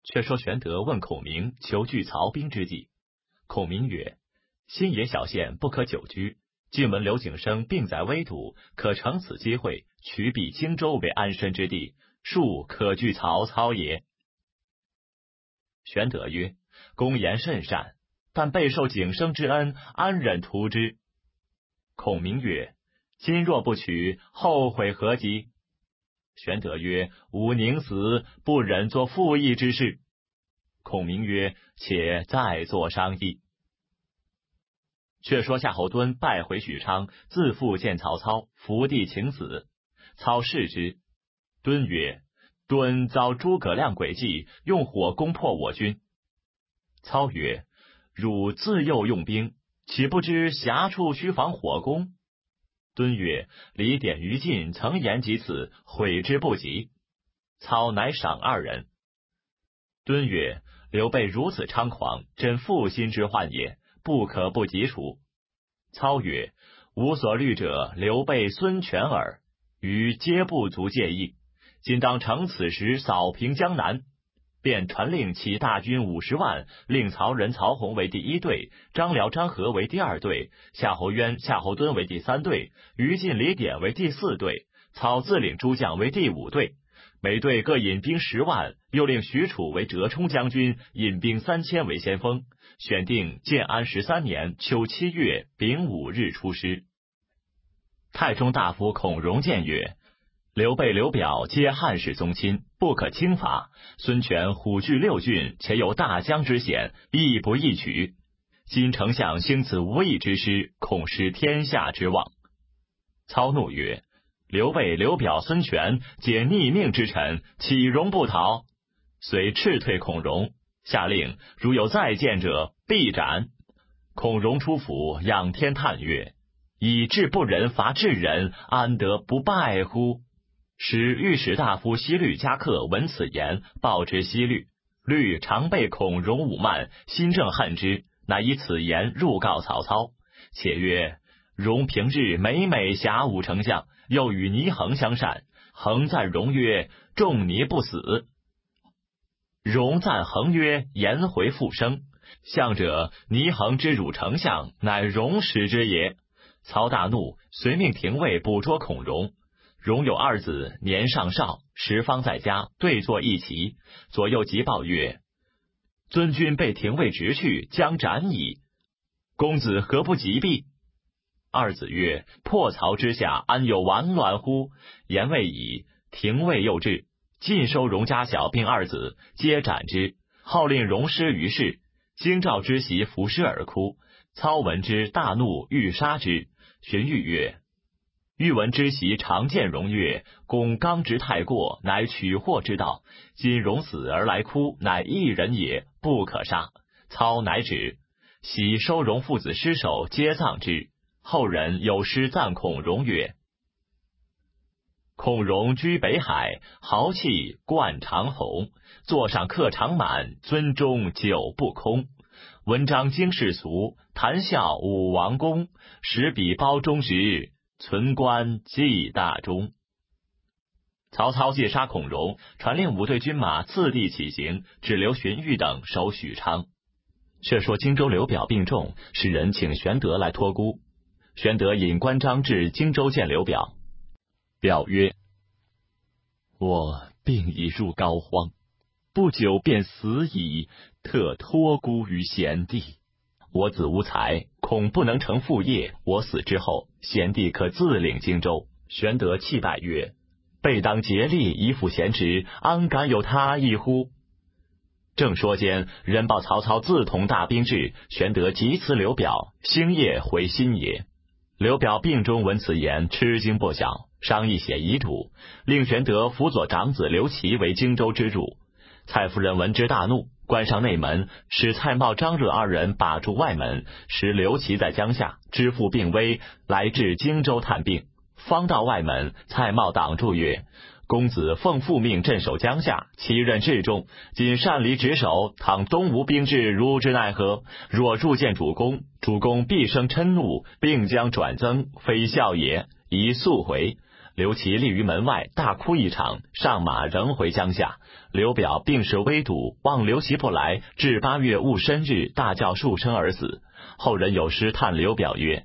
却说玄德问孔明求拒曹兵之计，孔明曰：新野小县不可久居，晋闻刘景升病在危堵，可乘此机会取彼荆州为安身之地，庶可拒曹操也。玄德曰：公言甚善，但备受景升之恩，安忍图之？孔明曰：今若不取，后悔何及？玄德曰：吾宁死，不忍做负义之事。孔明曰：且再作商议。却说夏侯惇败回许昌，自负见曹操，伏地请死。操视之，惇曰：惇遭诸葛亮诡计，用火攻破我军。操曰：汝自幼用兵，岂不知狭处须防火攻？惇曰：李典于禁曾言及此，悔之不及。操乃赏二人。惇曰：刘备如此猖狂，真负心之患也，不可不及除。操曰：吾所虑者，刘备、孙权耳，余皆不足介意。今当乘此时扫平江南，便传令起大军50万，令曹仁、曹洪为第一队，张辽、张合为第二队，夏侯渊、夏侯惇为第三队，于禁、李典为第四队，操自领诸将为第五队。每队各引兵10万，又令许褚为折冲将军，引兵3000为先锋。选定建安13年秋7月丙午日出师。太中大夫孔融谏曰：刘备、刘表皆汉室宗亲，不可轻伐。孙权虎踞6郡，且有大江之险，亦不易取。今丞相兴此无义之师，恐失天下之望。操怒曰：刘备、刘表、孙权皆逆命之臣，岂容不逃？遂斥退孔融，下令如有再见者，必斩。孔融出府，仰天叹曰：以智不仁伐智人，安得不败乎？使御史大夫西律加客闻此言，报之西律。律常被孔融侮慢，心正恨之，乃以此言入告曹操。且曰：融平日每每侠侮丞相，又与倪衡相善，衡赞融曰：仲尼不死。融赞衡曰：颜回复生。相者倪衡之辱丞相，乃融使之也。曹大怒，遂命廷尉捕捉孔融。融有2子，年尚少，时方在家，对坐一齐。左右急报曰：尊君被廷尉执去，将斩矣。公子何不急避？2子曰：破曹之下，安有完卵乎？言未已，廷尉又至，尽收融家小并2子，皆斩之。号令融师于市。京兆之媳伏尸而哭。操闻之，大怒，欲杀之。荀彧曰：欲闻之媳常见融曰：公刚直太过，乃取祸之道。今融死而来哭，乃一人也，不可杀。操乃止。喜收融父子尸首，皆葬之。后人有诗赞孔融曰：孔融居北海，豪气贯长虹。座上客常满，尊中酒不空。文章经世俗，谈笑武王宫。十笔包中时，存官记大中。曹操借杀孔融，传令5队军马次第起行，只留荀彧等守许昌。却说荆州刘表病重，使人请玄德来托孤。玄德引关张至荆州见刘表。表曰：我病已入膏肓，不久便死矣，特托孤于贤弟。我子无才，恐不能成父业，我死之后，贤弟可自领荆州。玄德泣拜曰：备当竭力以辅贤侄，安敢有他意乎？正说间，人报曹操自统大兵至，玄德急辞刘表，星夜回新野。刘表病中闻此言，吃惊不小，商议写遗嘱，令玄德辅佐长子刘琦为荆州之主。蔡夫人闻之大怒，关上内门，使蔡瑁、张润2人把住外门，使刘琦在江夏，知父病危，来至荆州探病。方到外门，蔡瑁挡住曰：公子奉父命镇守江夏，其任至重，仅擅离职守，倘东吴兵至，如之奈何？若入见主公，主公必生嗔怒，并将转增，非孝也，宜速回。 刘琦立于门外，大哭一场，上马仍回江夏。刘表病势危笃，望刘琦不来，至8月戊申日，大叫数声而死。后人有诗叹刘表曰：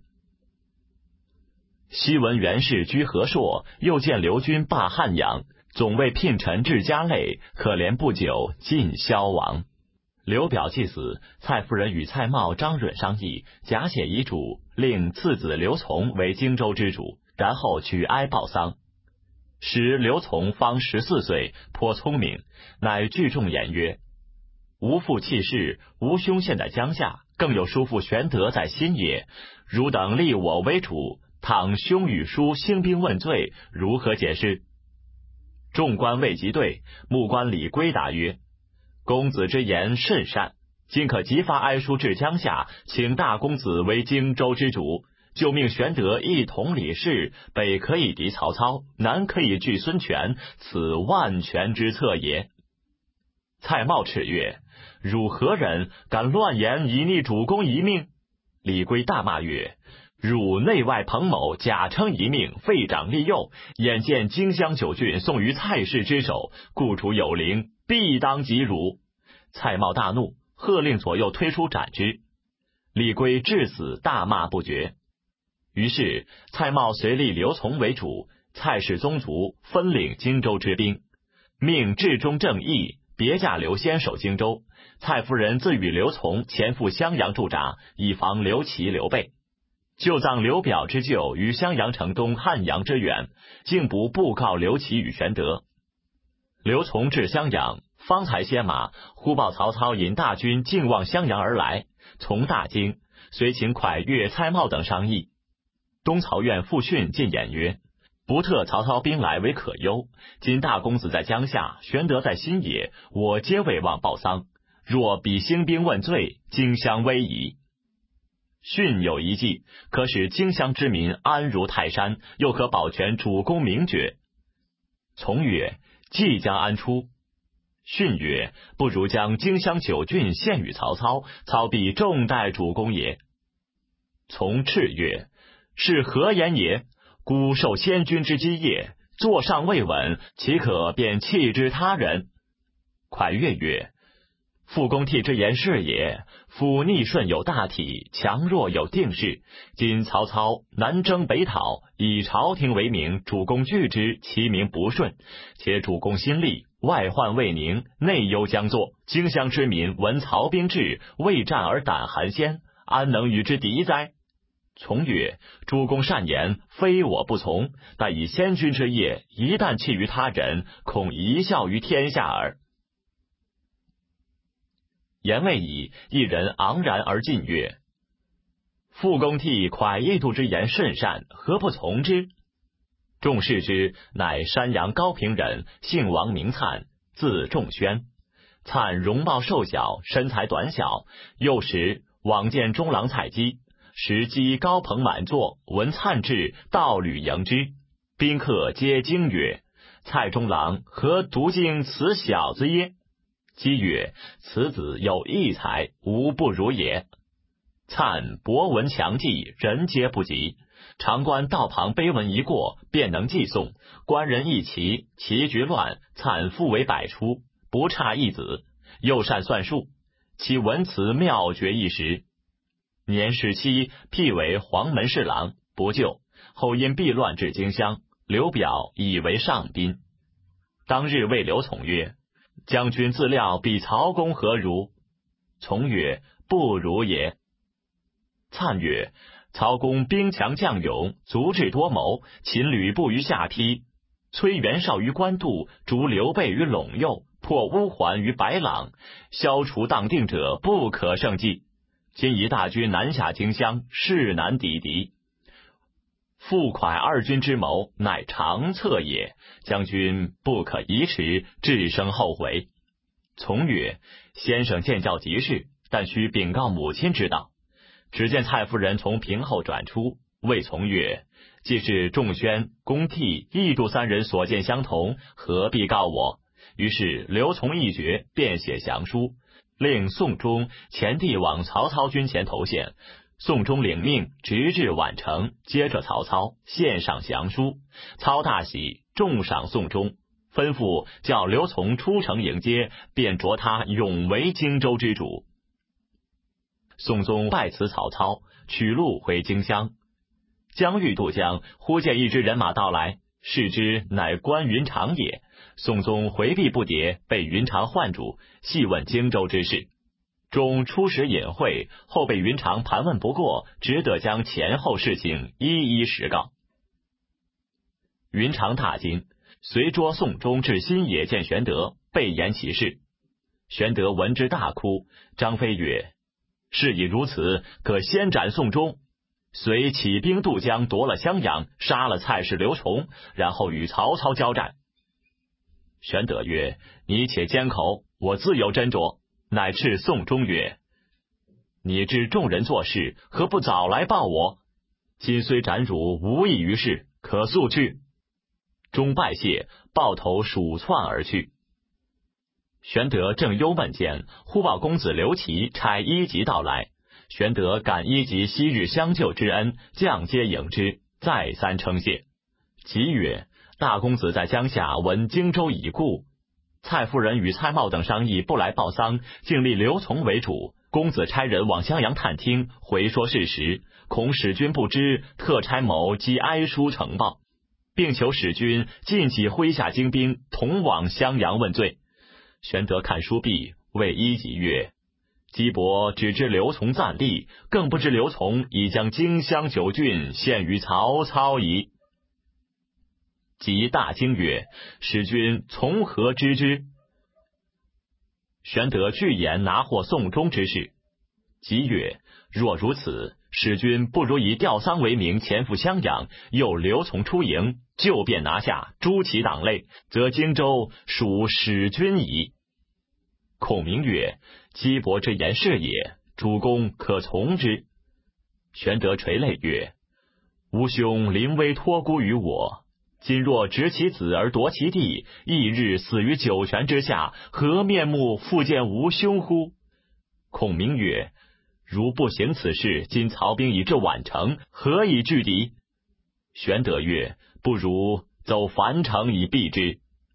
昔闻袁氏居河朔，又见刘军霸汉阳。总为聘臣至家累，可怜不久尽消亡。刘表既死，蔡夫人与蔡瑁、张允商议，假写遗嘱，令次子刘琮为荆州之主，然后举哀报丧。时刘琮方14岁，颇聪明，乃聚众言曰：吾父弃世，吾兄现在江夏，更有叔父玄德在新野，汝等立我为主，倘兄与叔兴兵问罪，如何解释？众官未及对，目官李归答曰：公子之言甚善，今可即发哀书至江夏，请大公子为荆州之主，就命玄德一统理事，北可以敌曹操，南可以拒孙权，此万全之策也。蔡瑁叱曰：汝何人，敢乱言以逆主公一命？李归大骂曰：汝内外彭某，假称一命，废长立幼，眼见荆襄9郡送于蔡氏之手，故主有灵，必当及汝。蔡瑁大怒，喝令左右推出斩之。李归至死大骂不绝。于是蔡瑁遂立刘琮为主，蔡氏宗族分领荆州之兵，命至中正义别驾刘先守荆州。蔡夫人自与刘琮前赴襄阳驻扎，以防刘琦、刘备。就葬刘表之旧于襄阳城东汉阳之远，竟不布告刘琦与玄德。刘琮至襄阳，方才歇马，忽报曹操引大军进望襄阳而来，从大惊，遂请蒯越、蔡瑁等商议。东曹院傅训进言曰：不特曹操兵来为可忧，今大公子在江夏，玄德在新野，我皆未忘报丧，若彼兴兵问罪，荆襄危矣。训有一计，可使荆襄之民安如泰山，又可保全主公名爵。从曰：计将安出？训曰：不如将荆襄9郡献与曹操，操必重待主公也。从叱曰：是何言也？孤受先君之基业，座上未稳，岂可便弃之他人？蒯越曰：傅公替之言是也，夫逆顺有大体，强弱有定势。今曹操南征北讨，以朝廷为名，主公拒之，其名不顺。且主公心力，外患未宁，内忧将作，荆襄之民闻曹兵至，未战而胆寒先，安能与之敌哉？从曰：主公善言，非我不从，但以先君之业，一旦弃于他人，恐贻笑于天下耳。言未已，一人昂然而进曰：傅公替蒯异度之言甚善，何不从之？众视之，乃山阳高平人，姓王名粲，字仲宣。粲容貌瘦小，身材短小，幼时往见中郎蔡姬，时姬高朋满座，闻粲至，道履迎之。宾客皆惊曰：蔡中郎何独敬此小子耶？姬曰：此子有异才，无不如也。粲博闻强记，人皆不及。常观道旁碑文一过，便能记诵。官人一齐，棋局乱，粲复为百出，不差一子。又善算术，其文辞妙绝一时。年17，辟为黄门侍郎，不就。后因避乱至荆襄，刘表以为上宾。当日谓刘琮曰：将军自料比曹公何如？从曰：不如也。粲曰：曹公兵强将勇，足智多谋，擒吕布于下邳，摧袁绍于官渡，逐刘备于陇右，破乌桓于白朗，消除党定者，不可胜计。今以大军南下荆襄，势难抵敌。傅蒯二军之谋，乃长策也，将军不可移迟，致生后悔。从曰：先生见教即是，但须禀告母亲知道。只见蔡夫人从屏后转出，谓从曰：既是仲宣、公替、异度3人所见相同，何必告我？于是刘琮一决，便写降书，令宋忠前地往曹操军前投献。 宋忠领命，直至宛城，接着曹操，献上降书。操大喜，重赏宋忠，吩咐叫刘琮出城迎接，便着他永为荆州之主。宋宗拜辞曹操，取路回荆襄。将欲渡江，忽见一支人马到来，视之乃关云长也。宋宗回避不迭，被云长唤住，细问荆州之事。中初时隐晦，后被云长盘问不过，只得将前后事情一一实告。云长大惊，随捉宋忠至新野见玄德，备言其事。玄德闻之大哭。张飞曰：事已如此，可先斩宋忠，遂起兵渡江，夺了襄阳，杀了蔡氏刘琮，然后与曹操交战。玄德曰：你且缄口，我自有斟酌。乃斥宋忠曰：你知众人做事，何不早来报我？今虽斩汝，无益于事，可速去。忠拜谢，抱头鼠窜而去。玄德正忧闷间，忽报公子刘琦差一级到来。玄德感一级昔日相救之恩，降阶迎之，再三称谢。即曰：大公子在江夏闻荆州已固，蔡夫人与蔡瑁等商议不来报丧，竟立刘琮为主。公子差人往襄阳探听，回说事实，恐使君不知，特差某寄哀书呈报，并求使君尽己麾下精兵，同往襄阳问罪。玄德看书毕，谓一级曰：姬伯只知刘琮暂立，更不知刘琮已将荆襄9郡献于曹操矣。即大惊曰：使君从何知之？玄德具言拿获宋忠之事。即曰：若如此，使君不如以吊丧为名前赴襄阳，诱刘琮出营，就便拿下，诛其党类，则荆州属使君矣。孔明曰：姬伯之言是也，主公可从之。玄德垂泪曰：吾兄临危托孤于我，今若执其子而夺其弟，翌日死于九泉之下，何面目复见吾兄乎？孔明曰：如不行此事，今曹兵已至宛城，何以拒敌？玄德曰：不如走樊城以避之。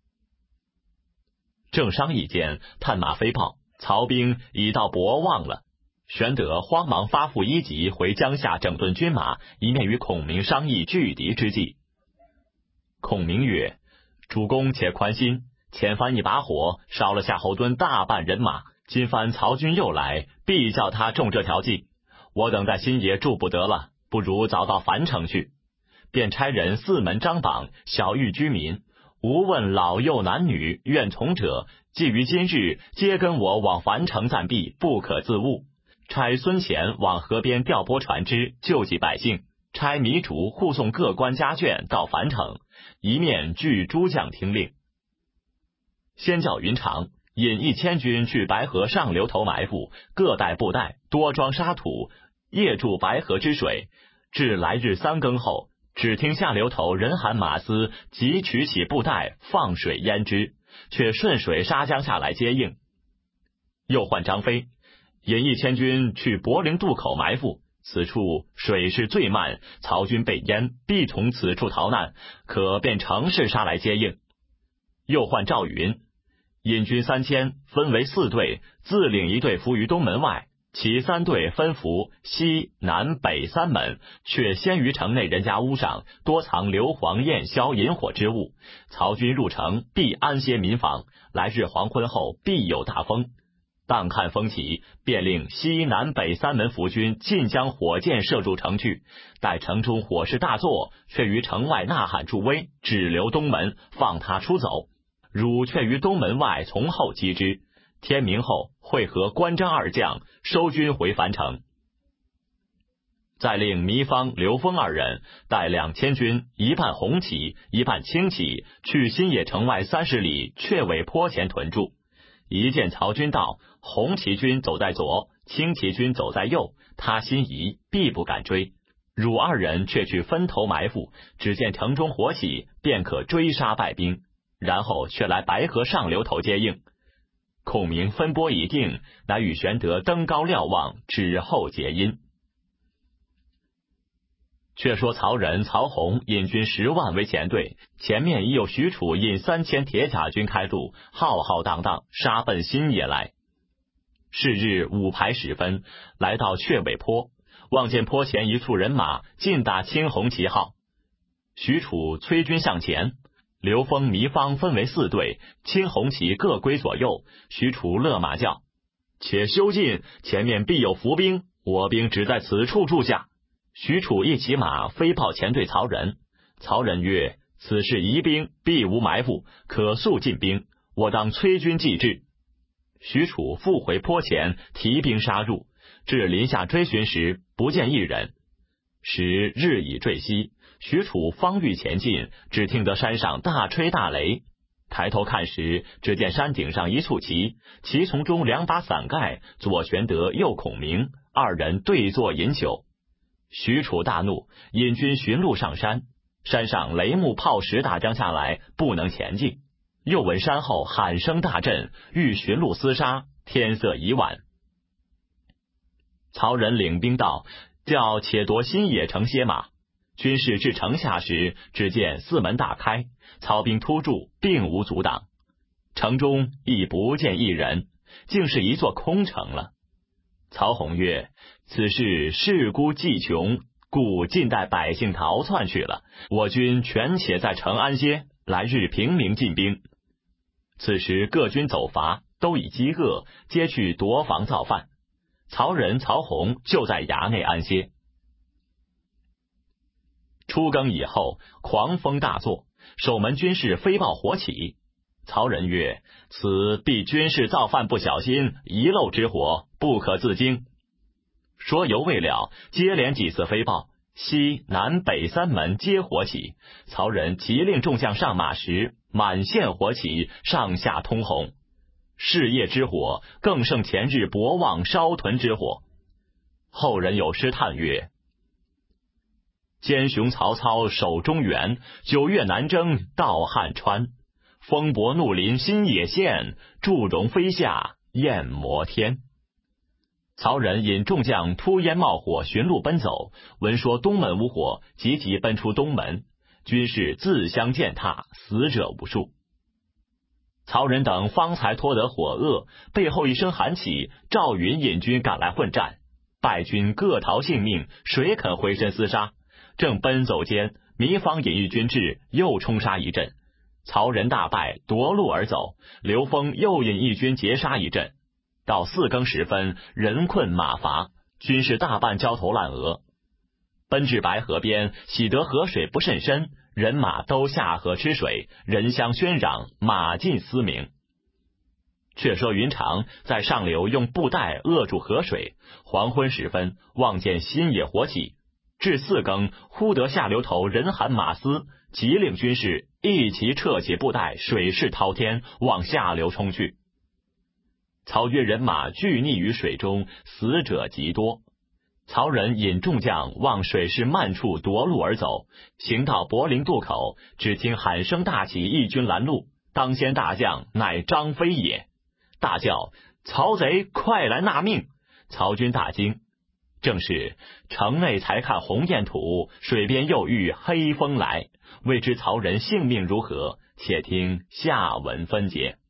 正商议间，探马飞报，曹兵已到博望了。玄德慌忙发付一级回江夏整顿军马，以免与孔明商议拒敌之计。孔明曰：主公且宽心，前番一把火，烧了夏侯惇大半人马，今番曹军又来，必叫他中这条计。我等在新野住不得了，不如早到樊城去。便差人四门张榜，晓谕居民，无问老幼男女，愿从者，既于今日，皆跟我往樊城暂避，不可自误。差孙乾往河边调拨船只，救济百姓。差糜竺护送各官家眷到樊城，一面据诸将听令。先叫云长引1000军去白河上流头埋伏，各带布袋，多装沙土，夜住白河之水。至来日3更后，只听下流头人喊马嘶，即取起布袋，放水淹之，却顺水杀江下来接应。又唤张飞引1000军去柏陵渡口埋伏，此处水势最慢，曹军被淹，必从此处逃难，可便乘势杀来接应。又唤赵云引军3000，分为4队，自领一队伏于东门外，其3队分伏西南北3门，却先于城内人家屋上多藏硫磺焰硝引火之物。曹军入城，必安歇民房，来日黄昏后必有大风。当看风起，便令西南北3门伏军尽将火箭射入城去。待城中火势大作，却于城外呐喊助威，只留东门，放他出走。汝却于东门外从后击之。天明后，会合关张2将，收军回樊城。再令糜芳、刘封2人带2000军，一半红旗，一半青旗，去新野城外30里阙尾坡前屯驻。一见曹军到，红旗军走在左，青旗军走在右，他心疑，必不敢追。汝2人却去分头埋伏，只见城中火起，便可追杀败兵，然后却来白河上流头接应。孔明分拨已定，乃与玄德登高瞭望，指后结因。 却说曹仁、曹洪引军10万为前队，前面已有许褚引3000铁甲军开路，浩浩荡荡杀奔新野来。是日午牌时分，来到雀尾坡，望见坡前一处人马尽打青红旗号。许褚催军向前，刘封、糜芳分为4队，青红旗各归左右。许褚勒马叫：“且休进，前面必有伏兵，我兵只在此处住下。”许褚一骑马飞报前队曹仁。曹仁曰：“此事疑兵，必无埋伏，可速进兵，我当催军继至。”许褚复回坡前，提兵杀入，至林下追寻时，不见一人。时日已坠西，许褚方欲前进，只听得山上大吹大雷。抬头看时，只见山顶上一簇旗，旗丛中2把伞盖，左玄德，右孔明，2人对坐饮酒。许褚大怒，引军寻路上山，山上雷木炮石大将下来，不能前进。又闻山后喊声大震，欲寻路厮杀，天色已晚。曹仁领兵到，叫且夺新野城歇马。军士至城下时，只见4门大开，曹兵突驻，并无阻挡。城中亦不见一人，竟是一座空城了。曹洪曰：“此事势孤计穷，故尽带百姓逃窜去了。我军权且在城安歇，来日平明进兵。”此时各军走伐，都已饥饿，皆去夺房造饭。曹仁、曹洪就在衙内安歇。初更以后，狂风大作，守门军士飞报火起。曹仁曰：“此必军士造饭不小心，遗漏之火，不可自惊。”说犹未了，接连几次飞报，西南北3门皆火起。曹仁急令众将上马时，满线火起，上下通红。事业之火更胜前日博望烧屯之火。后人有诗叹曰：“奸雄曹操守中原，9月南征到汉川。风伯怒临新野县，祝融飞下焰摩天。”曹仁引众将突烟冒火寻路奔走，闻说东门无火，急急奔出东门，军士自相践踏，死者无数。曹仁等方才脱得火遏，背后一声喊起，赵云引军赶来混战，败军各逃性命，谁肯回身厮杀？正奔走间，糜芳引一军至，又冲杀一阵，曹仁大败，夺路而走。刘封又引一军截杀一阵。到4更时分，人困马乏，军士大半焦头烂额。奔至白河边，喜得河水不甚深，人马都下河吃水，人相喧嚷，马尽嘶鸣。却说云长在上流用布袋扼住河水，黄昏时分，望见新野火起。至4更，忽得下流头人喊马嘶，急令军士一齐撤起布袋，水势滔天，往下流冲去。曹军人马俱溺于水中，死者极多。曹仁引众将往水势漫处夺路而走，行到柏林渡口，只听喊声大起，义军拦路。当先大将乃张飞也，大叫：“曹贼，快来纳命！”曹军大惊。正是城内才看鸿雁吐，水边又遇黑风来。未知曹仁性命如何？且听下文分解。